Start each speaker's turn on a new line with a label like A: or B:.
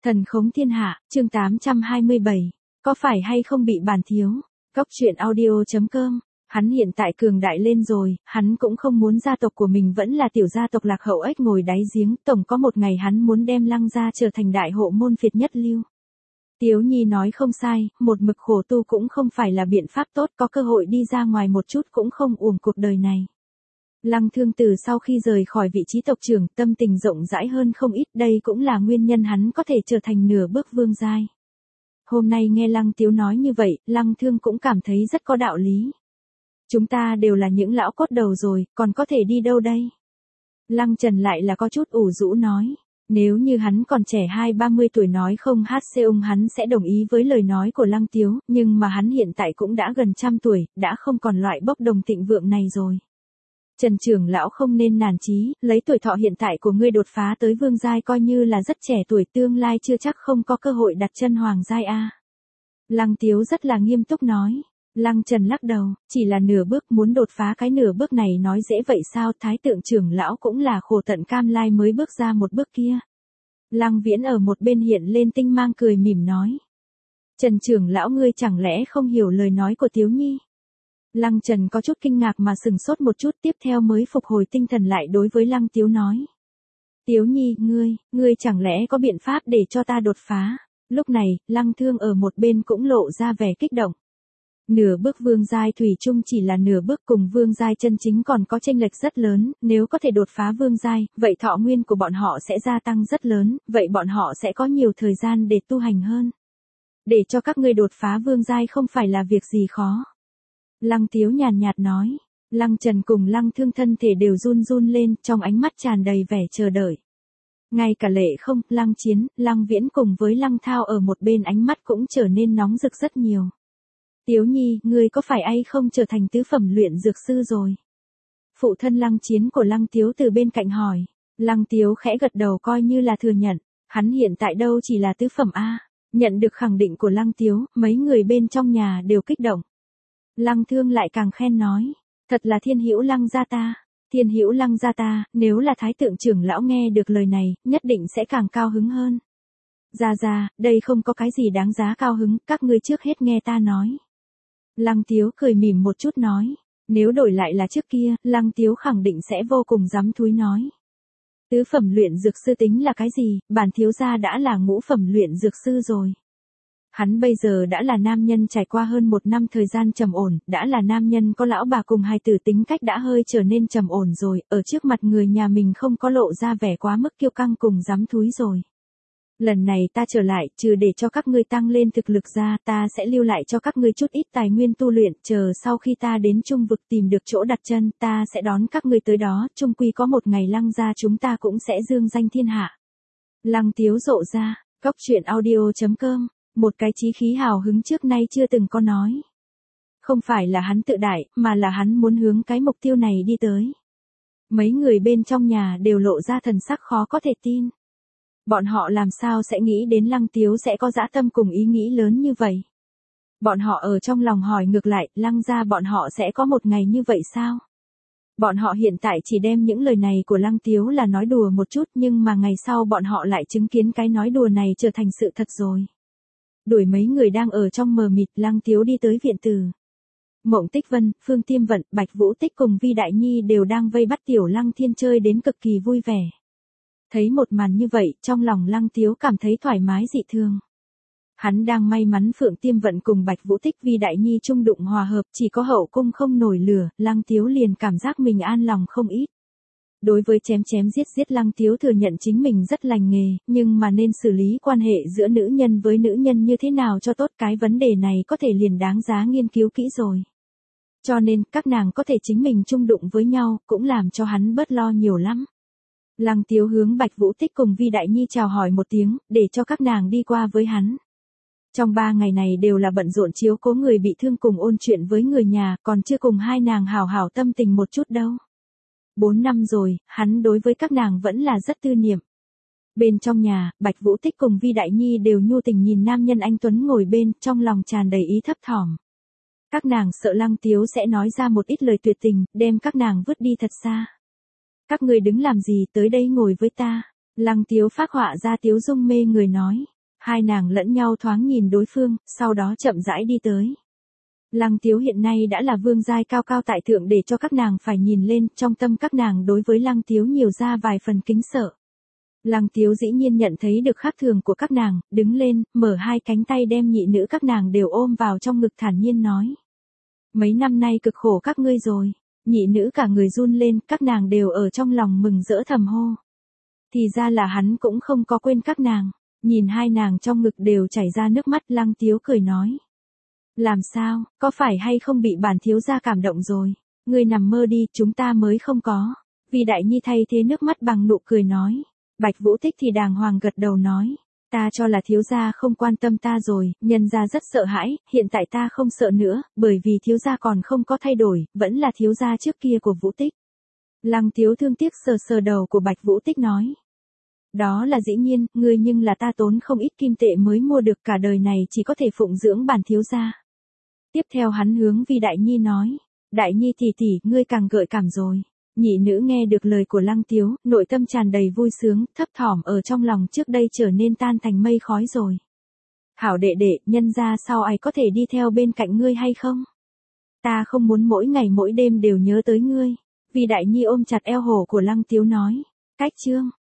A: Thần khống thiên hạ, chương 827. Có phải hay không bị bản thiếu? Góc truyện audio.com. Hắn hiện tại cường đại lên rồi, hắn cũng không muốn gia tộc của mình vẫn là tiểu gia tộc lạc hậu ếch ngồi đáy giếng, tổng có một ngày hắn muốn đem Lăng gia trở thành đại hộ môn phiệt nhất lưu. Tiếu Nhi nói không sai, một mực khổ tu cũng không phải là biện pháp tốt, có cơ hội đi ra ngoài một chút cũng không uổng cuộc đời này. Lăng Thương từ sau khi rời khỏi vị trí tộc trưởng, tâm tình rộng rãi hơn không ít, đây cũng là nguyên nhân hắn có thể trở thành nửa bước vương giai. Hôm nay nghe Lăng Tiếu nói như vậy, Lăng Thương cũng cảm thấy rất có đạo lý. Chúng ta đều là những lão cốt đầu rồi, còn có thể đi đâu đây? Lăng Trần lại là có chút ủ rũ nói. Nếu như hắn còn trẻ 20-30 tuổi nói không hát xê hắn sẽ đồng ý với lời nói của Lăng Tiếu, nhưng mà hắn hiện tại cũng đã gần trăm tuổi, đã không còn loại bốc đồng thịnh vượng này rồi. Trần trưởng lão không nên nản chí, lấy tuổi thọ hiện tại của ngươi đột phá tới vương giai coi như là rất trẻ tuổi, tương lai chưa chắc không có cơ hội đặt chân hoàng giai a. Lăng Tiếu rất là nghiêm túc nói. Lăng Trần lắc đầu, chỉ là nửa bước, muốn đột phá cái nửa bước này nói dễ vậy sao? Thái tượng trưởng lão cũng là khổ tận cam lai mới bước ra một bước kia. Lăng Viễn ở một bên hiện lên tinh mang cười mỉm nói. Trần trưởng lão ngươi chẳng lẽ không hiểu lời nói của Tiếu Nhi? Lăng Trần có chút kinh ngạc mà sừng sốt một chút, tiếp theo mới phục hồi tinh thần lại đối với Lăng Tiếu nói. Tiếu Nhi, ngươi chẳng lẽ có biện pháp để cho ta đột phá? Lúc này, Lăng Thương ở một bên cũng lộ ra vẻ kích động. Nửa bước vương giai thủy chung chỉ là nửa bước, cùng vương giai chân chính còn có chênh lệch rất lớn, nếu có thể đột phá vương giai, vậy thọ nguyên của bọn họ sẽ gia tăng rất lớn, vậy bọn họ sẽ có nhiều thời gian để tu hành hơn. Để cho các ngươi đột phá vương giai không phải là việc gì khó. Lăng Tiếu nhàn nhạt nói. Lăng Trần cùng Lăng Thương thân thể đều run run lên, trong ánh mắt tràn đầy vẻ chờ đợi. Ngay cả Lệ Không, Lăng Chiến, Lăng Viễn cùng với Lăng Thao ở một bên ánh mắt cũng trở nên nóng rực rất nhiều. Tiếu Nhi, ngươi có phải ai không trở thành tứ phẩm luyện dược sư rồi? Phụ thân Lăng Chiến của Lăng Tiếu từ bên cạnh hỏi. Lăng Tiếu khẽ gật đầu coi như là thừa nhận, hắn hiện tại đâu chỉ là tứ phẩm A. Nhận được khẳng định của Lăng Tiếu, mấy người bên trong nhà đều kích động. Lăng Thương lại càng khen nói, thật là thiên hữu Lăng gia ta, thiên hữu Lăng gia ta, nếu là thái tượng trưởng lão nghe được lời này, nhất định sẽ càng cao hứng hơn. Ra, đây không có cái gì đáng giá cao hứng, các ngươi trước hết nghe ta nói. Lăng Tiếu cười mỉm một chút nói, nếu đổi lại là trước kia, Lăng Tiếu khẳng định sẽ vô cùng dám thúi nói. Tứ phẩm luyện dược sư tính là cái gì, bản thiếu gia đã là ngũ phẩm luyện dược sư rồi. Hắn bây giờ đã là nam nhân trải qua hơn một năm thời gian trầm ổn, đã là nam nhân có lão bà cùng hài tử, tính cách đã hơi trở nên trầm ổn rồi, ở trước mặt người nhà mình không có lộ ra vẻ quá mức kiêu căng cùng dám thúi rồi. Lần này ta trở lại, trừ để cho các ngươi tăng lên thực lực ra, ta sẽ lưu lại cho các ngươi chút ít tài nguyên tu luyện, chờ sau khi ta đến Trung vực tìm được chỗ đặt chân, ta sẽ đón các ngươi tới đó, chung quy có một ngày Lăng gia chúng ta cũng sẽ dương danh thiên hạ. Lăng Tiếu rộ ra, góc truyện audio.com, một cái chí khí hào hứng trước nay chưa từng có nói. Không phải là hắn tự đại, mà là hắn muốn hướng cái mục tiêu này đi tới. Mấy người bên trong nhà đều lộ ra thần sắc khó có thể tin. Bọn họ làm sao sẽ nghĩ đến Lăng Tiếu sẽ có dã tâm cùng ý nghĩ lớn như vậy? Bọn họ ở trong lòng hỏi ngược lại, Lăng gia bọn họ sẽ có một ngày như vậy sao? Bọn họ hiện tại chỉ đem những lời này của Lăng Tiếu là nói đùa một chút, nhưng mà ngày sau bọn họ lại chứng kiến cái nói đùa này trở thành sự thật rồi. Đuổi mấy người đang ở trong mờ mịt, Lăng Tiếu đi tới viện tử. Mộng Tích Vân, Phương Tiêm Vận, Bạch Vũ Tích cùng Vi Đại Nhi đều đang vây bắt tiểu Lăng Thiên chơi đến cực kỳ vui vẻ. Thấy một màn như vậy, trong lòng Lăng Tiếu cảm thấy thoải mái dị thường. Hắn đang may mắn Phượng Tiêm Vận cùng Bạch Vũ Tích Vi Đại Nhi chung đụng hòa hợp, chỉ có hậu cung không nổi lửa, Lăng Tiếu liền cảm giác mình an lòng không ít. Đối với chém giết Lăng Tiếu thừa nhận chính mình rất lành nghề, nhưng mà nên xử lý quan hệ giữa nữ nhân với nữ nhân như thế nào cho tốt, cái vấn đề này có thể liền đáng giá nghiên cứu kỹ rồi. Cho nên, các nàng có thể chính mình chung đụng với nhau, cũng làm cho hắn bớt lo nhiều lắm. Lăng Tiếu hướng Bạch Vũ Tích cùng Vi Đại Nhi chào hỏi một tiếng, để cho các nàng đi qua với hắn. Trong 3 ngày này đều là bận rộn chiếu cố người bị thương cùng ôn chuyện với người nhà, còn chưa cùng hai nàng hào hào tâm tình một chút đâu. 4 năm rồi, hắn đối với các nàng vẫn là rất tư niệm. Bên trong nhà, Bạch Vũ Tích cùng Vi Đại Nhi đều nhu tình nhìn nam nhân anh tuấn ngồi bên, trong lòng tràn đầy ý thấp thỏm. Các nàng sợ Lăng Tiếu sẽ nói ra một ít lời tuyệt tình, đem các nàng vứt đi thật xa. Các người đứng làm gì, tới đây ngồi với ta. Lăng Tiếu phác họa ra tiếu dung mê người nói. Hai nàng lẫn nhau thoáng nhìn đối phương, sau đó chậm rãi đi tới. Lăng Tiếu hiện nay đã là vương giai cao cao tại thượng để cho các nàng phải nhìn lên, trong tâm các nàng đối với Lăng Tiếu nhiều ra vài phần kính sợ. Lăng Tiếu dĩ nhiên nhận thấy được khác thường của các nàng, đứng lên, mở hai cánh tay đem nhị nữ các nàng đều ôm vào trong ngực thản nhiên nói. Mấy năm nay cực khổ các ngươi rồi. Nhị nữ cả người run lên, các nàng đều ở trong lòng mừng rỡ thầm hô. Thì ra là hắn cũng không có quên các nàng. Nhìn hai nàng trong ngực đều chảy ra nước mắt, Lăng Tiếu cười nói. Làm sao, có phải hay không bị bản thiếu gia cảm động rồi? Ngươi nằm mơ đi, chúng ta mới không có. Vì Đại Nhi thay thế nước mắt bằng nụ cười nói. Bạch Vũ Tích thì đàng hoàng gật đầu nói. Ta cho là thiếu gia không quan tâm ta rồi, nhân gia rất sợ hãi, hiện tại ta không sợ nữa, bởi vì thiếu gia còn không có thay đổi, vẫn là thiếu gia trước kia của Vũ Tích. Lăng Tiếu thương tiếc sờ sờ đầu của Bạch Vũ Tích nói. Đó là dĩ nhiên, ngươi nhưng là ta tốn không ít kim tệ mới mua được, cả đời này chỉ có thể phụng dưỡng bản thiếu gia. Tiếp theo hắn hướng Vi Đại Nhi nói. Đại Nhi tỷ tỷ, ngươi càng gợi cảm rồi. Nhị nữ nghe được lời của Lăng Tiếu, nội tâm tràn đầy vui sướng, thấp thỏm ở trong lòng trước đây trở nên tan thành mây khói rồi. Hảo đệ đệ, nhân ra sao ai có thể đi theo bên cạnh ngươi hay không? Ta không muốn mỗi ngày mỗi đêm đều nhớ tới ngươi. Vì Đại Nhi ôm chặt eo hổ của Lăng Tiếu nói. Cách chương.